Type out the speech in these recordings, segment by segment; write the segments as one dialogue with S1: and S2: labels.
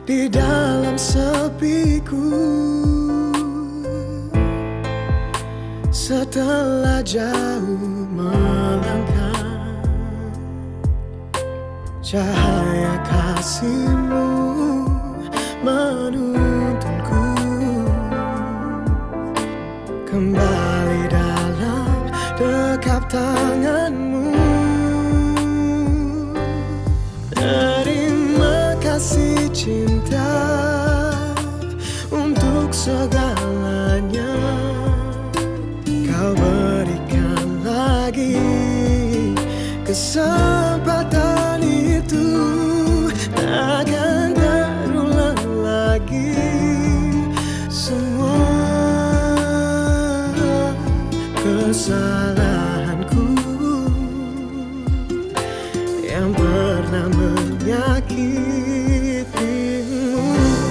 S1: di dalam sepiku. Setelah jauh melangkah, cahaya kasih-Mu menuntunku kembali dalam dekap tangan-Mu. Terima kasih cinta untuk segalanya Kau berikan lagi. Kesempatan itu takkan terulang lagi. Semua kesalahanku yang pernah menyakitimu.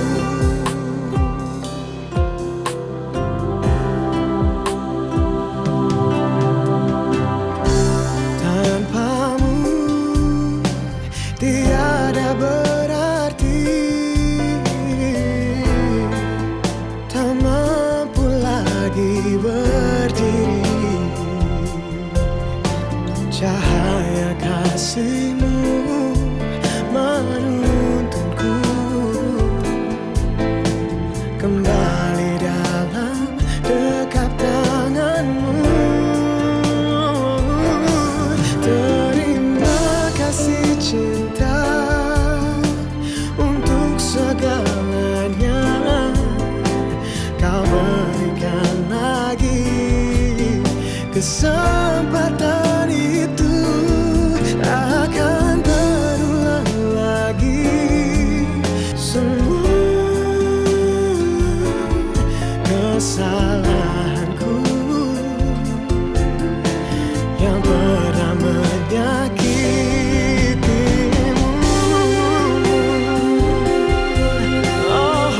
S1: Tanpamu tiada berarti, tak mampu lagi berdiri. Cahaya kasih-Mu menuntunku kembali dalam dekap tangan-Mu. Terima kasih cinta untuk segalanya Kau berikan lagi. Kesempatan itu akan terulang lagi. Semua kesalahanku yang pernah menyakitimu. Oh,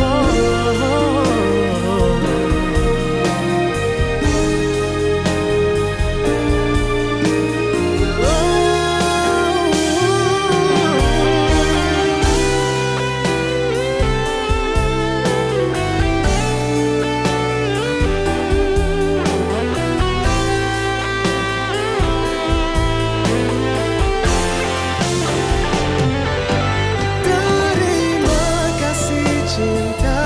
S1: terima kasih cinta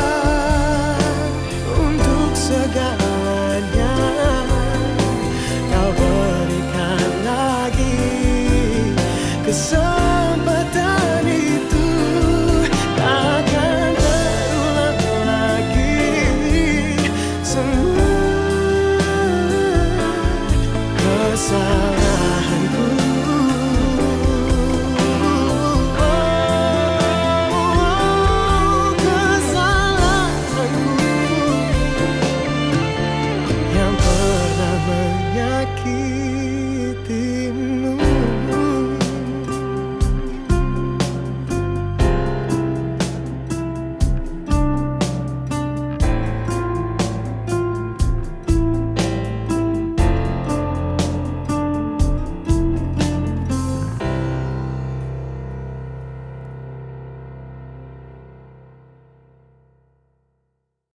S1: untuk segalanya Kau berikan lagi. Kesempatan